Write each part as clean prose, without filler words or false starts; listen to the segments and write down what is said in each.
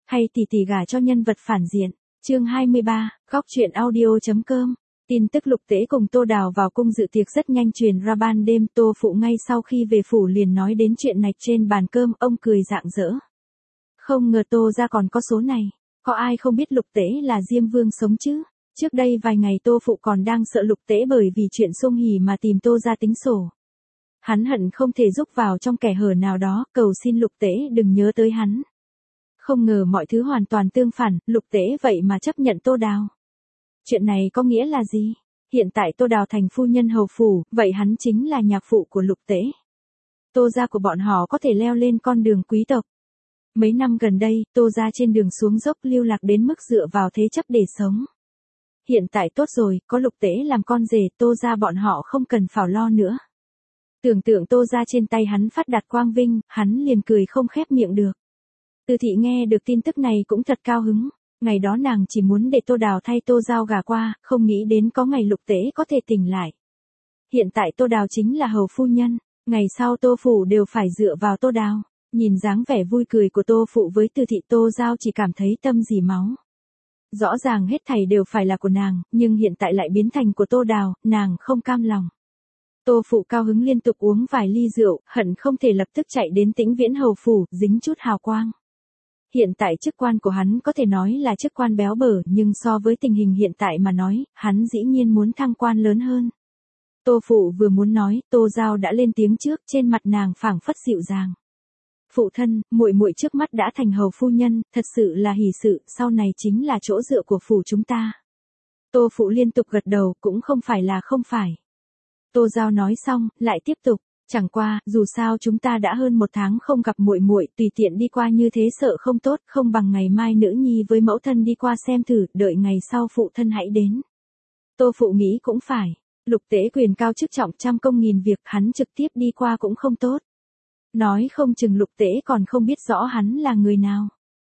Hay tỷ tỷ gả cho nhân vật phản diện. Chương 23, góc truyện audio.com. Tin tức Lục Tế cùng Tô Đào vào cung dự tiệc rất nhanh truyền ra ban đêm. Tô Phụ ngay sau khi về phủ liền nói đến chuyện này trên bàn cơm, ông cười rạng rỡ. Không ngờ Tô gia còn có số này, có ai không biết Lục Tế là Diêm Vương sống chứ? Trước đây vài ngày Tô Phụ còn đang sợ Lục Tế bởi vì chuyện Sung Hỉ mà tìm Tô gia tính sổ. Hắn hận không thể rúc vào trong kẻ hở nào đó, cầu xin Lục Tế đừng nhớ tới hắn. Không ngờ mọi thứ hoàn toàn tương phản, Lục Tế vậy mà chấp nhận Tô Đào. Chuyện này có nghĩa là gì? Hiện tại Tô Đào thành phu nhân hầu phủ, vậy hắn chính là nhạc phụ của Lục Tế. Tô gia của bọn họ có thể leo lên con đường quý tộc. Mấy năm gần đây, Tô gia trên đường xuống dốc lưu lạc đến mức dựa vào thế chấp để sống. Hiện tại tốt rồi, có Lục Tế làm con rể, Tô gia bọn họ không cần phảo lo nữa. Tưởng tượng Tô gia trên tay hắn phát đạt quang vinh, hắn liền cười không khép miệng được. Từ Thị nghe được tin tức này cũng thật cao hứng. Ngày đó nàng chỉ muốn để Tô Đào thay Tô Giao gả qua, không nghĩ đến có ngày Lục Tế có thể tỉnh lại. Hiện tại Tô Đào chính là hầu phu nhân, ngày sau Tô Phủ đều phải dựa vào Tô Đào. Nhìn dáng vẻ vui cười của Tô Phụ với Từ Thị, Tô Giao chỉ cảm thấy tâm dỉ máu. Rõ ràng hết thảy đều phải là của nàng, nhưng hiện tại lại biến thành của Tô Đào, nàng không cam lòng. Tô Phụ cao hứng liên tục uống vài ly rượu, hận không thể lập tức chạy đến Tĩnh Viễn hầu phủ, dính chút hào quang. Hiện tại chức quan của hắn có thể nói là chức quan béo bở, nhưng so với tình hình hiện tại mà nói, hắn dĩ nhiên muốn thăng quan lớn hơn. Tô Phụ vừa muốn nói, Tô Giao đã lên tiếng trước, trên mặt nàng phảng phất dịu dàng. Phụ thân, muội muội trước mắt đã thành hầu phu nhân, thật sự là hỷ sự, sau này chính là chỗ dựa của phủ chúng ta. Tô Phụ liên tục gật đầu, cũng không phải là không phải. Tô Giao nói xong, lại tiếp tục. Chẳng qua, dù sao chúng ta đã hơn 1 tháng không gặp muội muội, tùy tiện đi qua như thế sợ không tốt, không bằng ngày mai nữ nhi với mẫu thân đi qua xem thử, đợi ngày sau phụ thân hãy đến. Tô Phụ nghĩ cũng phải, Lục Tế quyền cao chức trọng, trăm công nghìn việc, hắn trực tiếp đi qua cũng không tốt. Nói không chừng Lục Tế còn không biết rõ hắn là người nào.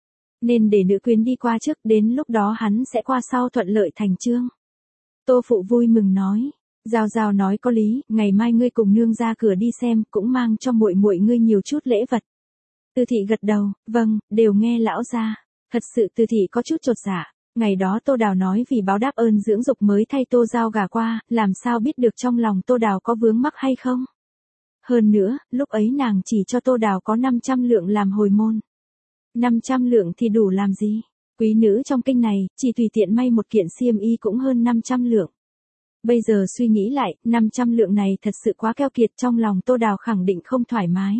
Nên để nữ quyến đi qua trước, đến lúc đó hắn sẽ qua sau thuận lợi thành chương. Tô Phụ vui mừng nói. Giao Giao nói có lý, ngày mai ngươi cùng nương ra cửa đi xem, cũng mang cho muội muội ngươi nhiều chút lễ vật. Từ Thị gật đầu, vâng, đều nghe lão gia. Thật sự Từ Thị có chút chột dạ. Ngày đó Tô Đào nói vì báo đáp ơn dưỡng dục mới thay Tô Giao gả qua, làm sao biết được trong lòng Tô Đào có vướng mắc hay không? Hơn nữa, lúc ấy nàng chỉ cho Tô Đào có 500 lượng làm hồi môn. 500 lượng thì đủ làm gì? Quý nữ trong kinh này, chỉ tùy tiện may một kiện xiêm y cũng hơn 500 lượng. Bây giờ suy nghĩ lại, 500 lượng này thật sự quá keo kiệt, trong lòng Tô Đào khẳng định không thoải mái.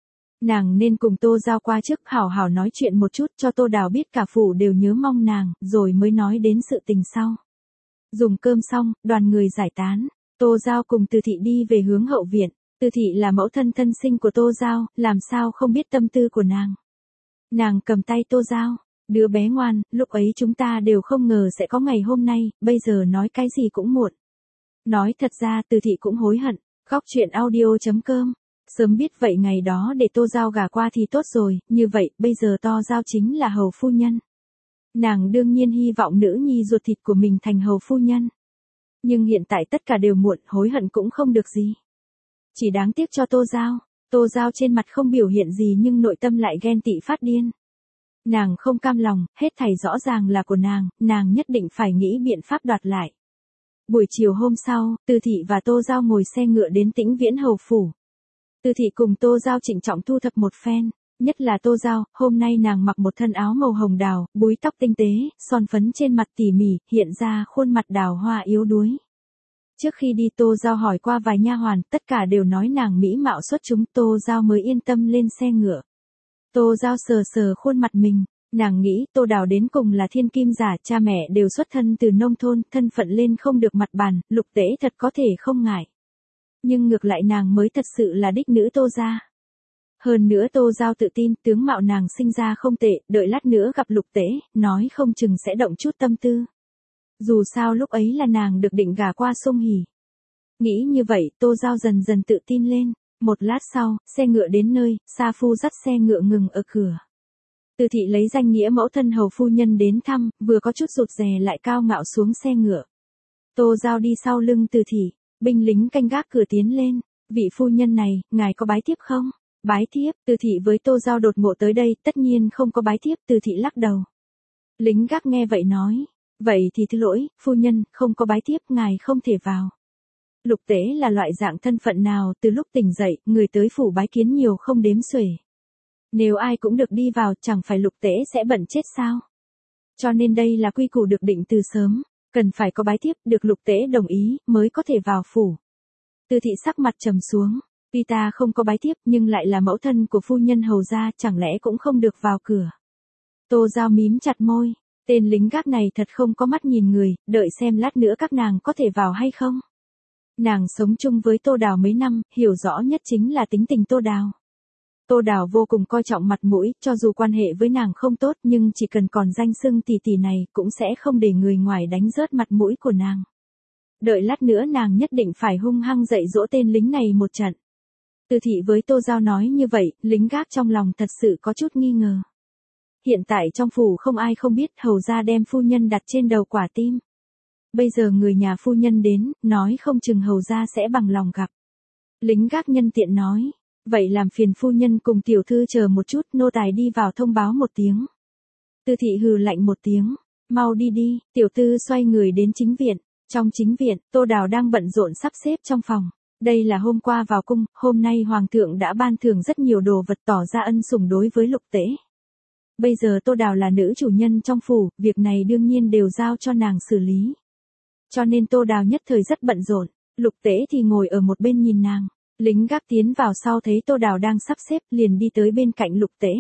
Nàng nên cùng Tô Giao qua trước, hảo hảo nói chuyện một chút, cho Tô Đào biết cả phủ đều nhớ mong nàng, rồi mới nói đến sự tình sau. Dùng cơm xong, đoàn người giải tán, Tô Giao cùng Từ Thị đi về hướng hậu viện. Từ Thị là mẫu thân thân sinh của Tô Giao, làm sao không biết tâm tư của nàng. Nàng cầm tay Tô Giao, đứa bé ngoan, lúc ấy chúng ta đều không ngờ sẽ có ngày hôm nay, bây giờ nói cái gì cũng muộn. Nói thật ra Từ Thị cũng hối hận. Góc truyện audio.com. Sớm biết vậy ngày đó để Tô Giao gả qua thì tốt rồi, như vậy bây giờ Tô Giao chính là hầu phu nhân. Nàng đương nhiên hy vọng nữ nhi ruột thịt của mình thành hầu phu nhân. Nhưng hiện tại tất cả đều muộn, hối hận cũng không được gì. Chỉ đáng tiếc cho Tô Giao. Tô Giao trên mặt không biểu hiện gì nhưng nội tâm lại ghen tị phát điên. Nàng không cam lòng, hết thảy rõ ràng là của nàng nhất định phải nghĩ biện pháp đoạt lại. Buổi chiều hôm sau, Từ Thị và Tô Giao ngồi xe ngựa đến Tĩnh Viễn hầu phủ. Từ Thị cùng Tô Giao trịnh trọng thu thập một phen, nhất là Tô Giao, hôm nay nàng mặc một thân áo màu hồng đào, búi tóc tinh tế, son phấn trên mặt tỉ mỉ, hiện ra khuôn mặt đào hoa yếu đuối. Trước khi đi Tô Giao hỏi qua vài nha hoàn, tất cả đều nói nàng mỹ mạo xuất chúng, Tô Giao mới yên tâm lên xe ngựa. Tô Giao sờ sờ khuôn mặt mình. Nàng nghĩ Tô Đào đến cùng là thiên kim giả, cha mẹ đều xuất thân từ nông thôn, thân phận lên không được mặt bàn, Lục Tế thật có thể không ngại. Nhưng ngược lại nàng mới thật sự là đích nữ Tô gia. Hơn nữa Tô Giao tự tin, tướng mạo nàng sinh ra không tệ, đợi lát nữa gặp Lục Tế, nói không chừng sẽ động chút tâm tư. Dù sao lúc ấy là nàng được định gả qua Sung Hỉ. Nghĩ như vậy, Tô Giao dần dần tự tin lên. Một lát sau, xe ngựa đến nơi, sa phu dắt xe ngựa ngừng ở cửa. Từ Thị lấy danh nghĩa mẫu thân hầu phu nhân đến thăm, vừa có chút rụt rè lại cao ngạo xuống xe ngựa. Tô Giao đi sau lưng Từ Thị, binh lính canh gác cửa tiến lên. Vị phu nhân này, ngài có bái tiếp không? Bái thiếp, Từ thị với Tô Giao đột ngộ tới đây, tất nhiên không có bái thiếp, Từ thị lắc đầu. Lính gác nghe vậy nói, vậy thì thứ lỗi, phu nhân, không có bái thiếp, ngài không thể vào. Lục Tế là loại dạng thân phận nào, từ lúc tỉnh dậy, người tới phủ bái kiến nhiều không đếm xuể. Nếu ai cũng được đi vào, chẳng phải Lục Tế sẽ bận chết sao? Cho nên đây là quy củ được định từ sớm, cần phải có bái thiếp, được Lục Tế đồng ý, mới có thể vào phủ. Từ thị sắc mặt trầm xuống, tuy ta không có bái thiếp nhưng lại là mẫu thân của phu nhân hầu gia, chẳng lẽ cũng không được vào cửa. Tô Giao mím chặt môi, tên lính gác này thật không có mắt nhìn người, đợi xem lát nữa các nàng có thể vào hay không. Nàng sống chung với Tô Đào mấy năm, hiểu rõ nhất chính là tính tình Tô Đào. Tô Đào vô cùng coi trọng mặt mũi, cho dù quan hệ với nàng không tốt nhưng chỉ cần còn danh xưng tỷ tỷ này cũng sẽ không để người ngoài đánh rớt mặt mũi của nàng. Đợi lát nữa nàng nhất định phải hung hăng dạy dỗ tên lính này một trận. Từ thị với Tô Giao nói như vậy, lính gác trong lòng thật sự có chút nghi ngờ. Hiện tại trong phủ không ai không biết hầu gia đem phu nhân đặt trên đầu quả tim. Bây giờ người nhà phu nhân đến, nói không chừng hầu gia sẽ bằng lòng gặp. Lính gác nhân tiện nói, vậy làm phiền phu nhân cùng tiểu thư chờ một chút, nô tài đi vào thông báo một tiếng. Từ thị hừ lạnh một tiếng, mau đi đi, tiểu tư xoay người đến chính viện. Trong chính viện, Tô Đào đang bận rộn sắp xếp trong phòng. Đây là hôm qua vào cung, hôm nay hoàng thượng đã ban thưởng rất nhiều đồ vật tỏ ra ân sủng đối với Lục Tế. Bây giờ Tô Đào là nữ chủ nhân trong phủ, việc này đương nhiên đều giao cho nàng xử lý. Cho nên Tô Đào nhất thời rất bận rộn, Lục Tế thì ngồi ở một bên nhìn nàng. Lính gác tiến vào sau thấy Tô Đào đang sắp xếp liền đi tới bên cạnh Lục Tế.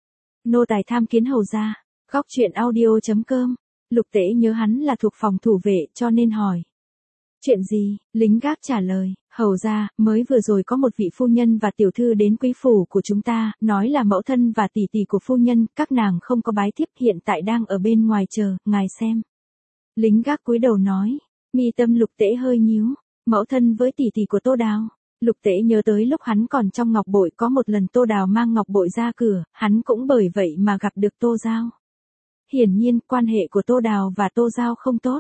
Nô tài tham kiến hầu gia. Góc truyện audio.com. Lục Tế nhớ hắn là thuộc phòng thủ vệ cho nên hỏi. Chuyện gì? Lính gác trả lời, hầu gia, mới vừa rồi có một vị phu nhân và tiểu thư đến quý phủ của chúng ta, nói là mẫu thân và tỷ tỷ của phu nhân, các nàng không có bái thiếp, hiện tại đang ở bên ngoài chờ, ngài xem. Lính gác cúi đầu nói, mi tâm Lục Tế hơi nhíu, mẫu thân với tỷ tỷ của Tô Đào. Lục Tế nhớ tới lúc hắn còn trong ngọc bội, có một lần Tô Đào mang ngọc bội ra cửa, hắn cũng bởi vậy mà gặp được Tô Giao. Hiển nhiên, quan hệ của Tô Đào và Tô Giao không tốt.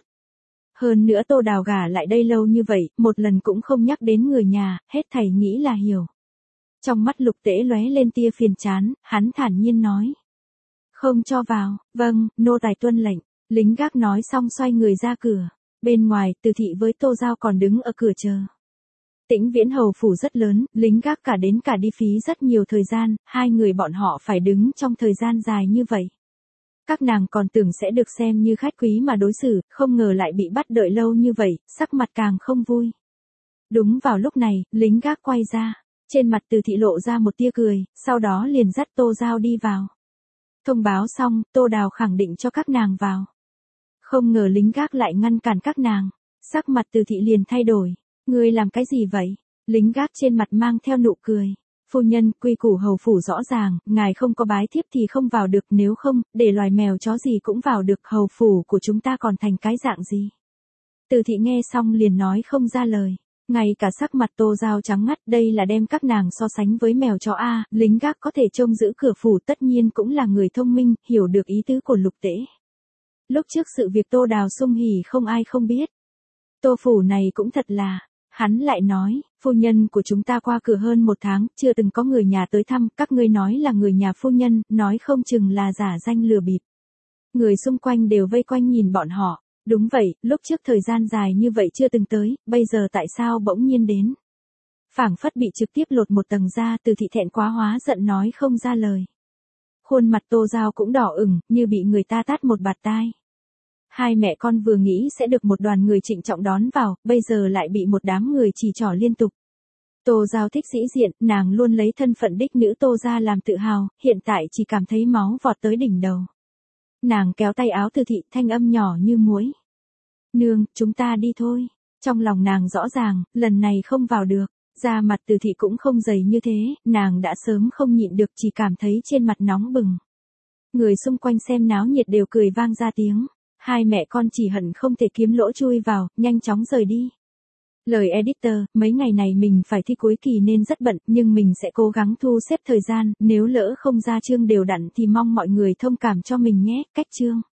Hơn nữa Tô Đào gả lại đây lâu như vậy, một lần cũng không nhắc đến người nhà, hết thảy nghĩ là hiểu. Trong mắt Lục Tế lóe lên tia phiền chán, hắn thản nhiên nói. Không cho vào, vâng, nô tài tuân lệnh. Lính gác nói xong xoay người ra cửa. Bên ngoài, Từ thị với Tô Giao còn đứng ở cửa chờ. Tĩnh Viễn hầu phủ rất lớn, lính gác cả đến cả đi phí rất nhiều thời gian, hai người bọn họ phải đứng trong thời gian dài như vậy. Các nàng còn tưởng sẽ được xem như khách quý mà đối xử, không ngờ lại bị bắt đợi lâu như vậy, sắc mặt càng không vui. Đúng vào lúc này, lính gác quay ra, trên mặt Từ thị lộ ra một tia cười, sau đó liền dắt Tô Giao đi vào. Thông báo xong, Tô Đào khẳng định cho các nàng vào. Không ngờ lính gác lại ngăn cản các nàng, sắc mặt Từ thị liền thay đổi. Ngươi làm cái gì vậy? Lính gác trên mặt mang theo nụ cười. Phu nhân, quy củ hầu phủ rõ ràng, ngài không có bái thiếp thì không vào được, nếu không, để loài mèo chó gì cũng vào được, hầu phủ của chúng ta còn thành cái dạng gì? Từ thị nghe xong liền nói không ra lời. Ngay cả sắc mặt Tô Giao trắng ngắt, đây là đem các nàng so sánh với mèo chó a. Lính gác có thể trông giữ cửa phủ tất nhiên cũng là người thông minh, hiểu được ý tứ của Lục Tế. Lúc trước sự việc Tô Đào sung hỉ không ai không biết. Tô phủ này cũng thật là. Hắn lại nói, phu nhân của chúng ta qua cửa hơn một tháng, chưa từng có người nhà tới thăm, các ngươi nói là người nhà phu nhân, nói không chừng là giả danh lừa bịp. Người xung quanh đều vây quanh nhìn bọn họ, đúng vậy, lúc trước thời gian dài như vậy chưa từng tới, bây giờ tại sao bỗng nhiên đến. Phảng phất bị trực tiếp lột một tầng da, Từ thị thẹn quá hóa giận nói không ra lời. Khuôn mặt Tô Giao cũng đỏ ửng, như bị người ta tát một bạt tai. Hai mẹ con vừa nghĩ sẽ được một đoàn người trịnh trọng đón vào, bây giờ lại bị một đám người chỉ trỏ liên tục. Tô Giao thích sĩ diện, nàng luôn lấy thân phận đích nữ Tô gia làm tự hào, hiện tại chỉ cảm thấy máu vọt tới đỉnh đầu. Nàng kéo tay áo Từ thị, thanh âm nhỏ như muối. Nương, chúng ta đi thôi. Trong lòng nàng rõ ràng, lần này không vào được. Da mặt Từ thị cũng không dày như thế, nàng đã sớm không nhịn được, chỉ cảm thấy trên mặt nóng bừng. Người xung quanh xem náo nhiệt đều cười vang ra tiếng. Hai mẹ con chỉ hận không thể kiếm lỗ chui vào, nhanh chóng rời đi. Lời editor, mấy ngày này mình phải thi cuối kỳ nên rất bận, nhưng mình sẽ cố gắng thu xếp thời gian, nếu lỡ không ra chương đều đặn thì mong mọi người thông cảm cho mình nhé, cách chương.